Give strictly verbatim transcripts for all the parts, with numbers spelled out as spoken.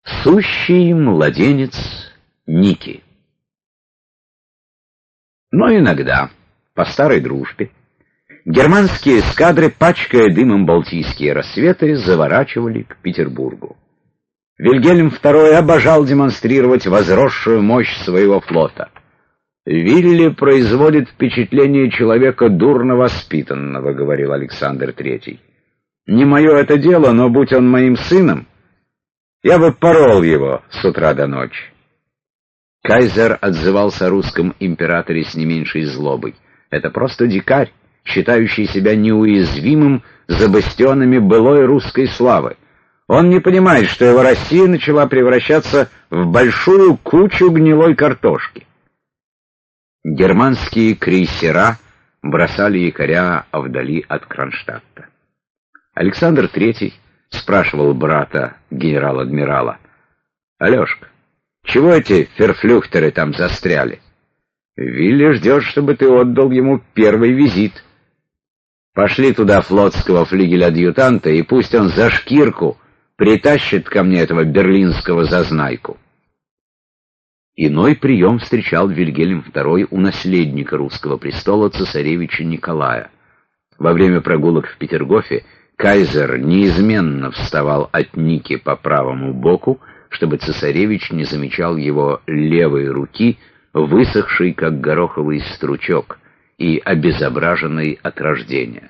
Сущий младенец Ники. Но иногда, по старой дружбе, германские эскадры, пачкая дымом балтийские рассветы, заворачивали к Петербургу. Вильгельм второй обожал демонстрировать возросшую мощь своего флота. «Вилли производит впечатление человека дурно воспитанного», — говорил Александр третий. «Не мое это дело, но будь он моим сыном, я бы порол его с утра до ночи». Кайзер отзывался о русском императоре с не меньшей злобой. «Это просто дикарь, считающий себя неуязвимым за бастионами былой русской славы. Он не понимает, что его Россия начала превращаться в большую кучу гнилой картошки». Германские крейсера бросали якоря вдали от Кронштадта. Александр третий спрашивал брата генерал-адмирала: «Алешка, чего эти ферфлюхтеры там застряли? Вилли ждет, чтобы ты отдал ему первый визит. Пошли туда флотского флигеля-адъютанта, и пусть он за шкирку притащит ко мне этого берлинского зазнайку». Иной прием встречал Вильгельм второй у наследника русского престола, цесаревича Николая. Во время прогулок в Петергофе кайзер неизменно вставал от Ники по правому боку, чтобы цесаревич не замечал его левой руки, высохшей, как гороховый стручок, и обезображенной от рождения.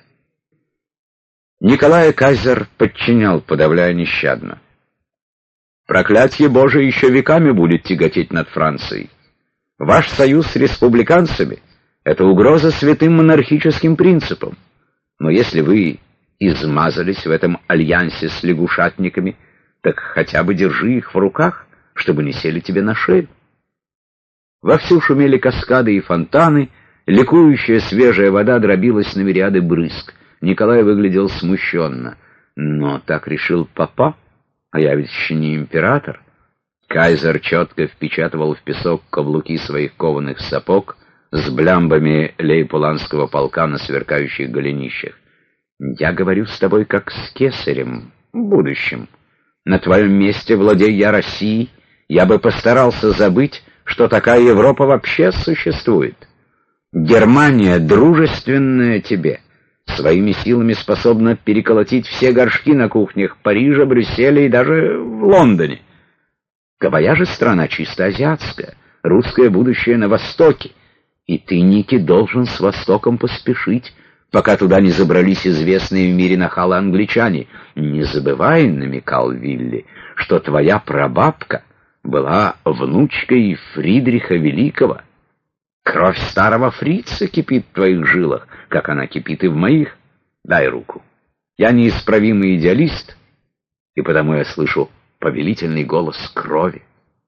Николая кайзер подчинял, подавляя нещадно. «Проклятье Божие еще веками будет тяготеть над Францией. Ваш союз с республиканцами — это угроза святым монархическим принципам. Но если вы измазались в этом альянсе с лягушатниками, так хотя бы держи их в руках, чтобы не сели тебе на шею». Вовсю шумели каскады и фонтаны, ликующая свежая вода дробилась на мириады брызг. Николай выглядел смущенно. «Но так решил папа, а я ведь еще не император». Кайзер четко впечатывал в песок каблуки своих кованых сапог с блямбами лейпуланского полка на сверкающих голенищах. «Я говорю с тобой как с кесарем, будущим. На твоем месте, владей я Россией, я бы постарался забыть, что такая Европа вообще существует. Германия, дружественная тебе, своими силами способна переколотить все горшки на кухнях Парижа, Брюсселя и даже в Лондоне. Твоя же страна чисто азиатская, русское будущее на Востоке, и ты, Ники, должен с Востоком поспешить, пока туда не забрались известные в мире нахалы-англичане. Не забывай, — намекал Вилли, — что твоя прабабка была внучкой Фридриха Великого. Кровь старого фрица кипит в твоих жилах, как она кипит и в моих. Дай руку. Я неисправимый идеалист, и потому я слышу повелительный голос крови».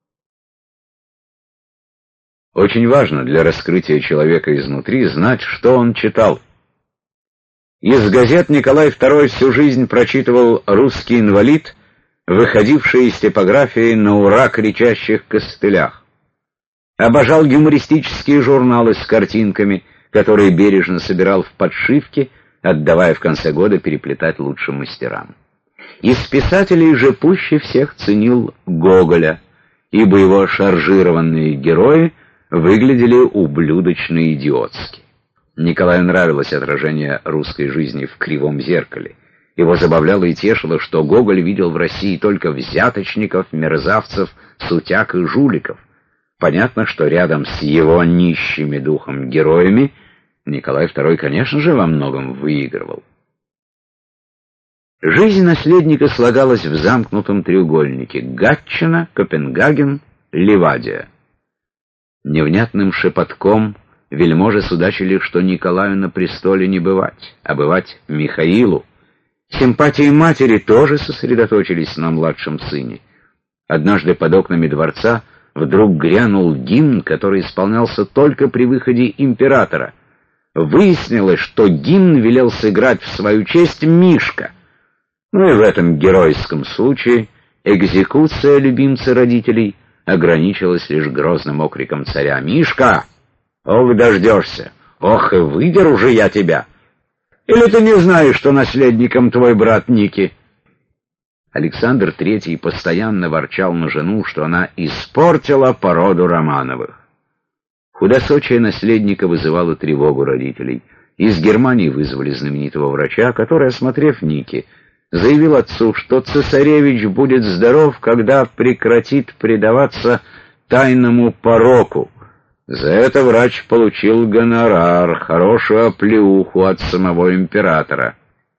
Очень важно для раскрытия человека изнутри знать, что он читал. Из газет Николай второй всю жизнь прочитывал «Русский инвалид», выходивший из типографии на ура кричащих костылях. Обожал юмористические журналы с картинками, которые бережно собирал в подшивке, отдавая в конце года переплетать лучшим мастерам. Из писателей же пуще всех ценил Гоголя, ибо его шаржированные герои выглядели ублюдочно-идиотски. Николаю нравилось отражение русской жизни в кривом зеркале. Его забавляло и тешило, что Гоголь видел в России только взяточников, мерзавцев, сутяг и жуликов. Понятно, что рядом с его нищими духом героями Николай второй, конечно же, во многом выигрывал. Жизнь наследника слагалась в замкнутом треугольнике: Гатчина, Копенгаген, Ливадия. Невнятным шепотком вельможи судачили, что Николаю на престоле не бывать, а бывать Михаилу. Симпатии матери тоже сосредоточились на младшем сыне. Однажды под окнами дворца вдруг грянул гимн, который исполнялся только при выходе императора. Выяснилось, что гимн велел сыграть в свою честь Мишка. Ну и в этом геройском случае экзекуция любимца родителей ограничилась лишь грозным окриком царя: «Мишка, ох, дождешься! Ох, и выдеру же я тебя! Или ты не знаешь, что наследником твой брат Ники?» Александр Третий постоянно ворчал на жену, что она испортила породу Романовых. Худосочие наследника вызывало тревогу родителей. Из Германии вызвали знаменитого врача, который, осмотрев Ники, заявил отцу, что цесаревич будет здоров, когда прекратит предаваться тайному пороку. За это врач получил гонорар, хорошую оплеуху от самого императора.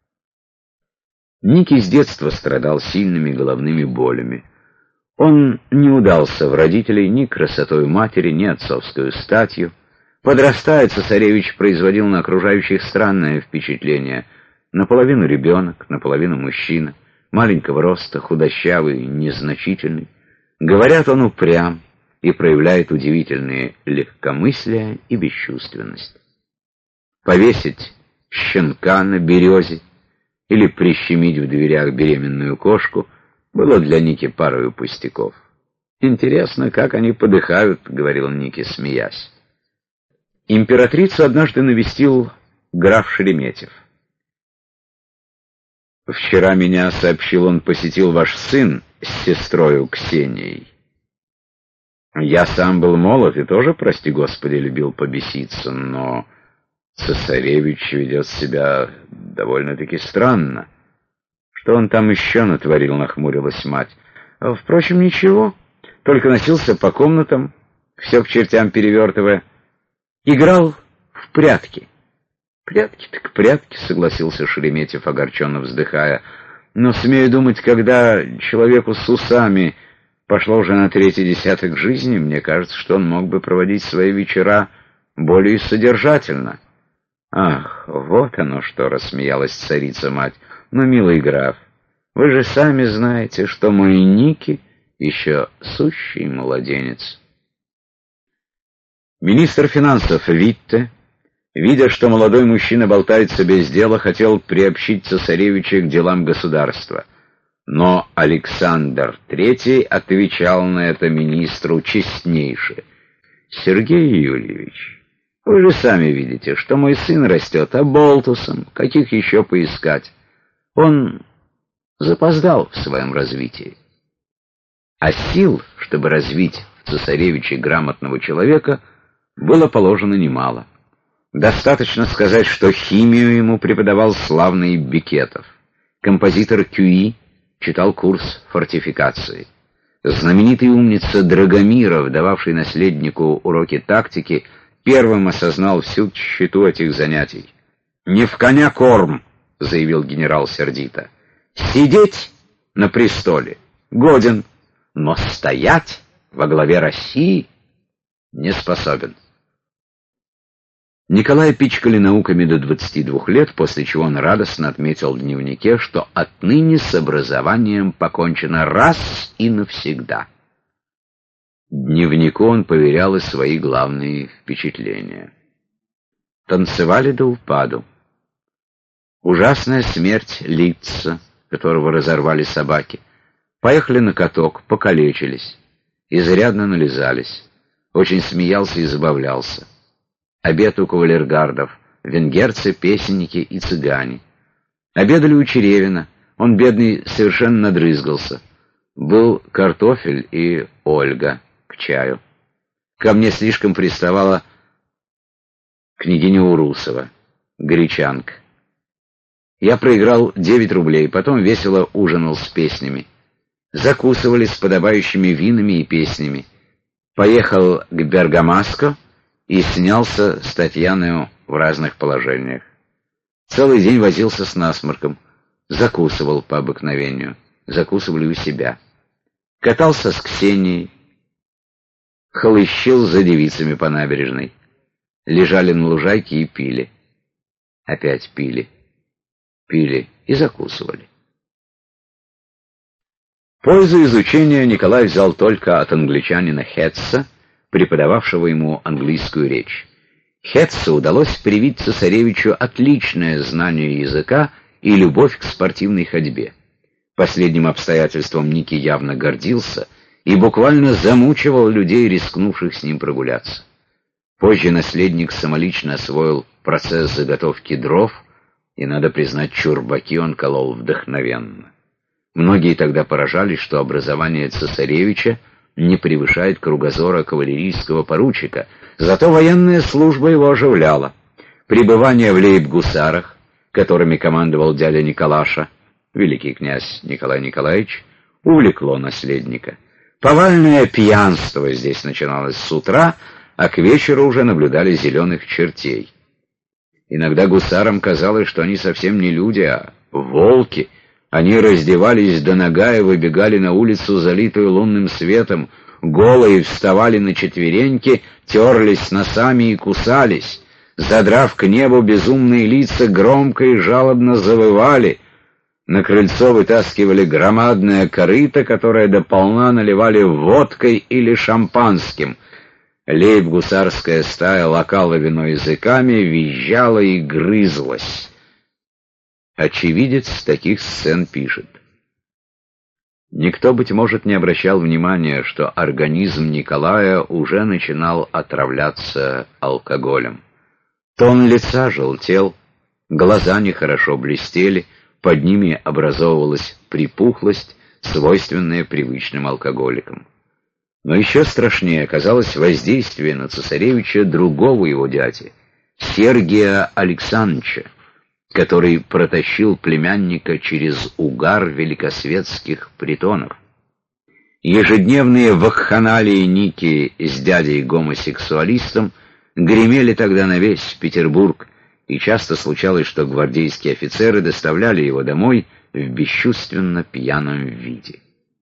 Ники с детства страдал сильными головными болями. Он не удался в родителей ни красотой матери, ни отцовской статью. Подрастая, цесаревич производил на окружающих странное впечатление. Наполовину ребенок, наполовину мужчина, маленького роста, худощавый, незначительный. Говорят, он упрям и проявляет удивительные легкомыслие и бесчувственность. Повесить щенка на березе или прищемить в дверях беременную кошку было для Ники парою пустяков. «Интересно, как они подыхают», — говорил Ники, смеясь. Императрицу однажды навестил граф Шереметьев. «Вчера меня, — сообщил он, — посетил ваш сын с сестрою Ксенией. Я сам был молод и тоже, прости господи, любил побеситься, но цесаревич ведет себя довольно-таки странно. Что он там еще натворил?» — нахмурилась мать. «Впрочем, ничего, только носился по комнатам, все к чертям перевертывая. Играл в прятки». «Прятки так прятки», — согласился Шереметьев, огорченно вздыхая. «Но, смею думать, когда человеку с усами пошло уже на третий десяток жизни, мне кажется, что он мог бы проводить свои вечера более содержательно». «Ах, вот оно что!» — рассмеялась царица-мать. «Ну, милый граф, вы же сами знаете, что мой Ники еще сущий младенец». Министр финансов Витте, видя, что молодой мужчина болтается без дела, хотел приобщить цесаревича к делам государства. Но Александр Третий отвечал на это министру честнейше. «Сергей Юльевич, вы же сами видите, что мой сын растет оболтусом, каких еще поискать. Он запоздал в своем развитии. А сил, чтобы развить в цесаревиче грамотного человека, было положено немало. Достаточно сказать, что химию ему преподавал славный Бекетов. Композитор Кюи читал курс фортификации. Знаменитый умница Драгомиров, дававший наследнику уроки тактики, первым осознал всю тщету этих занятий. «Не в коня корм», — заявил генерал сердито. «Сидеть на престоле годен, но стоять во главе России не способен». Николая пичкали науками до двадцати двух лет, после чего он радостно отметил в дневнике, что отныне с образованием покончено раз и навсегда. Дневнику он поверял и свои главные впечатления. Танцевали до упаду. Ужасная смерть Литца, которого разорвали собаки. Поехали на каток, покалечились, изрядно нализались. Очень смеялся и забавлялся. Обед у кавалергардов, венгерцы, песенники и цыгане. Обедали у Черевина, он, бедный, совершенно надрызгался. Был картофель и Ольга к чаю. Ко мне слишком приставала княгиня Урусова, гречанка. Я проиграл девять рублей, потом весело ужинал с песнями. Закусывали с подобающими винами и песнями. Поехал к Бергамаско и снялся с Татьяной в разных положениях. Целый день возился с насморком, закусывал по обыкновению, закусывали у себя. Катался с Ксенией, хлыщил за девицами по набережной. Лежали на лужайке и пили. Опять пили, пили и закусывали. Пользу изучения Николай взял только от англичанина Хетца, преподававшего ему английскую речь. Хетцу удалось привить цесаревичу отличное знание языка и любовь к спортивной ходьбе. Последним обстоятельством Ники явно гордился и буквально замучивал людей, рискнувших с ним прогуляться. Позже наследник самолично освоил процесс заготовки дров, и, надо признать, чурбаки он колол вдохновенно. Многие тогда поражались, что образование цесаревича не превышает кругозора кавалерийского поручика, зато военная служба его оживляла. Пребывание в лейб-гусарах, которыми командовал дядя Николаша, великий князь Николай Николаевич, увлекло наследника. Повальное пьянство здесь начиналось с утра, а к вечеру уже наблюдали зеленых чертей. Иногда гусарам казалось, что они совсем не люди, а волки. Они раздевались до нога и выбегали на улицу, залитую лунным светом, голые вставали на четвереньки, терлись носами и кусались. Задрав к небу безумные лица, громко и жалобно завывали. На крыльцо вытаскивали громадное корыто, которое дополна наливали водкой или шампанским. Лейб-гусарская стая лакала вино языками, визжала и грызлась. Очевидец таких сцен пишет: никто, быть может, не обращал внимания, что организм Николая уже начинал отравляться алкоголем. Тон лица желтел, глаза нехорошо блестели, под ними образовывалась припухлость, свойственная привычным алкоголикам. Но еще страшнее оказалось воздействие на цесаревича другого его дяди, Сергия Александровича, который протащил племянника через угар великосветских притонов. Ежедневные вакханалии Ники с дядей-гомосексуалистом гремели тогда на весь Петербург, и часто случалось, что гвардейские офицеры доставляли его домой в бесчувственно пьяном виде.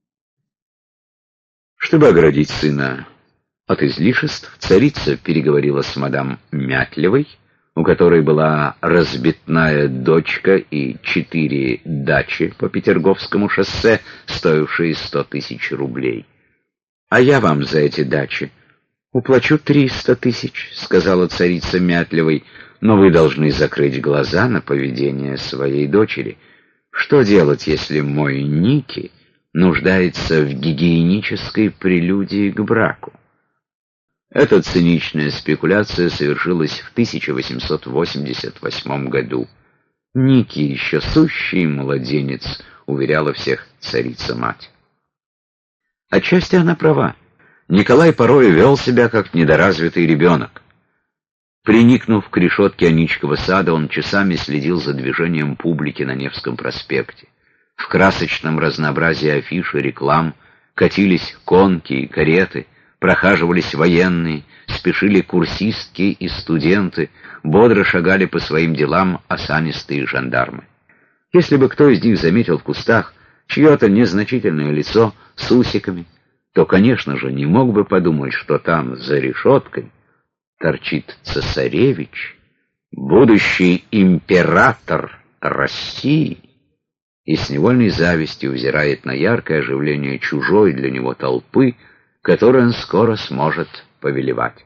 Чтобы оградить сына от излишеств, царица переговорила с мадам Мятлевой, у которой была разбитная дочка и четыре дачи по Петерговскому шоссе, стоившие сто тысяч рублей. «А я вам за эти дачи уплачу триста тысяч», — сказала царица Мятлевой, «но вы должны закрыть глаза на поведение своей дочери. Что делать, если мой Ники нуждается в гигиенической прелюдии к браку?» Эта циничная спекуляция совершилась в тысяча восемьсот восемьдесят восьмом году. «Ники еще сущий младенец», — уверяла всех царица-мать. Отчасти она права. Николай порой вел себя как недоразвитый ребенок. Приникнув к решетке Аничкова сада, он часами следил за движением публики на Невском проспекте. В красочном разнообразии афиш и реклам катились конки и кареты, прохаживались военные, спешили курсистки и студенты, бодро шагали по своим делам осанистые жандармы. Если бы кто из них заметил в кустах чье-то незначительное лицо с усиками, то, конечно же, не мог бы подумать, что там, за решеткой, торчит цесаревич, будущий император России, и с невольной завистью взирает на яркое оживление чужой для него толпы, которой он скоро сможет повелевать.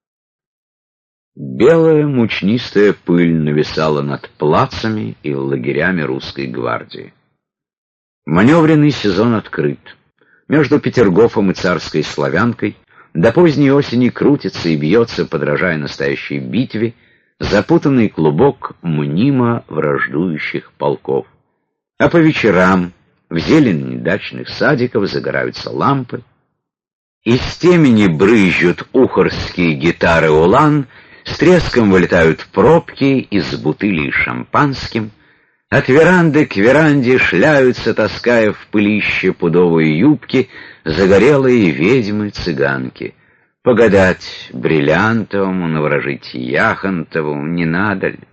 Белая мучнистая пыль нависала над плацами и лагерями русской гвардии. Маневренный сезон открыт. Между Петергофом и Царской Славянкой до поздней осени крутится и бьется, подражая настоящей битве, запутанный клубок мнимо враждующих полков. А по вечерам в зелени дачных садиков загораются лампы, из темени брызжут ухорские гитары улан, с треском вылетают пробки из бутылей шампанским, от веранды к веранде шляются, таская в пылище пудовые юбки, загорелые ведьмы-цыганки. Погадать Бриллиантовому, наворожить Яхонтову не надо ли?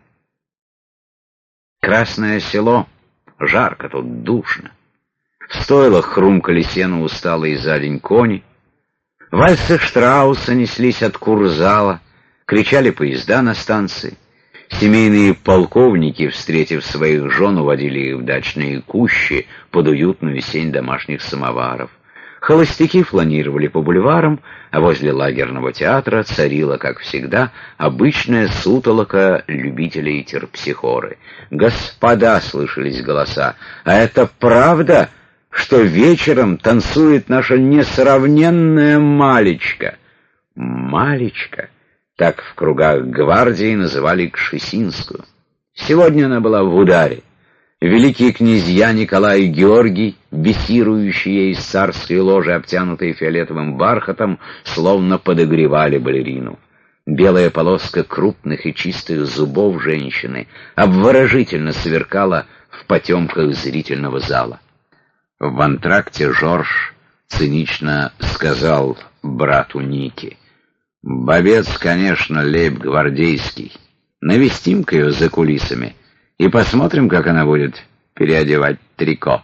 Красное Село, жарко тут, душно. В стойлах хрумкали сено усталые за день кони. Вальсы Штрауса неслись от курзала, кричали поезда на станции. Семейные полковники, встретив своих жен, уводили их в дачные кущи под уютную сень домашних самоваров. Холостяки фланировали по бульварам, а возле лагерного театра царила, как всегда, обычная сутолока любителей терпсихоры. «Господа!» — слышались голоса. «А это правда, что вечером танцует наша несравненная Малечка?» «Малечка» — так в кругах гвардии называли Кшесинскую. Сегодня она была в ударе. Великие князья Николай и Георгий, бесирующие из царской ложи, обтянутые фиолетовым бархатом, словно подогревали балерину. Белая полоска крупных и чистых зубов женщины обворожительно сверкала в потемках зрительного зала. В антракте Жорж цинично сказал брату Нике: «Бобец, конечно, лейб-гвардейский. Навестим-ка ее за кулисами и посмотрим, как она будет переодевать трико».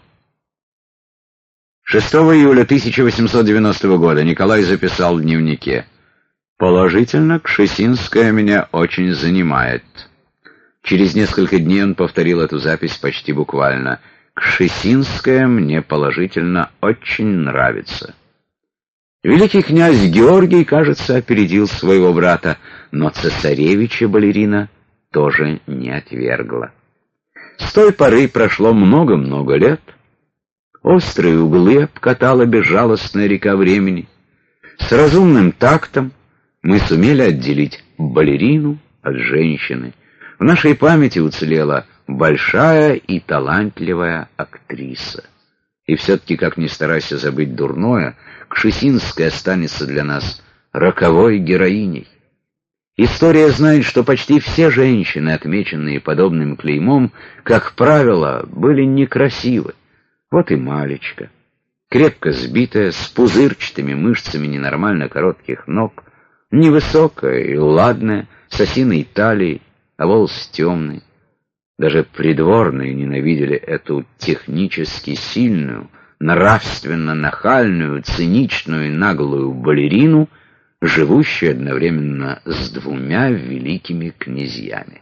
шестого июля тысяча восемьсот девяностого года Николай записал в дневнике: «Положительно, Кшесинская меня очень занимает». Через несколько дней он повторил эту запись почти буквально: «Кшесинская мне положительно очень нравится». Великий князь Георгий, кажется, опередил своего брата, но цесаревича балерина тоже не отвергла. С той поры прошло много-много лет. Острые углы обкатала безжалостная река времени. С разумным тактом мы сумели отделить балерину от женщины. В нашей памяти уцелела большая и талантливая актриса. И все-таки, как ни старайся забыть дурное, Кшесинская останется для нас роковой героиней. История знает, что почти все женщины, отмеченные подобным клеймом, как правило, были некрасивы. Вот и Малечка, крепко сбитая, с пузырчатыми мышцами ненормально коротких ног, невысокая и ладная, с осиной талией, а волос темный. Даже придворные ненавидели эту технически сильную, нравственно нахальную, циничную и наглую балерину, живущую одновременно с двумя великими князьями.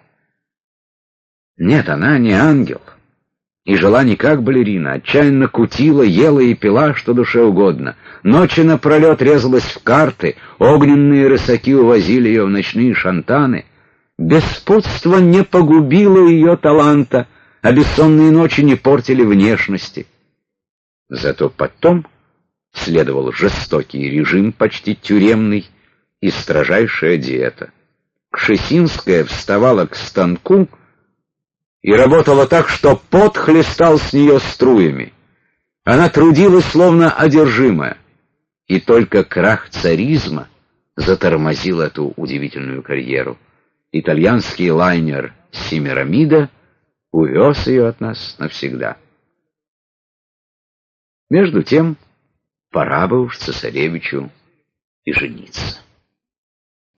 Нет, она не ангел, и жила не как балерина, отчаянно кутила, ела и пила, что душе угодно. Ночи напролет резалась в карты, огненные рысаки увозили ее в ночные шантаны. Беспутство не погубило ее таланта, а бессонные ночи не портили внешности. Зато потом следовал жестокий режим, почти тюремный, и строжайшая диета. Кшесинская вставала к станку и работала так, что пот хлестал с нее струями. Она трудилась словно одержимая, и только крах царизма затормозил эту удивительную карьеру. Итальянский лайнер «Семирамида» увез ее от нас навсегда. Между тем, пора бы уж цесаревичу и жениться.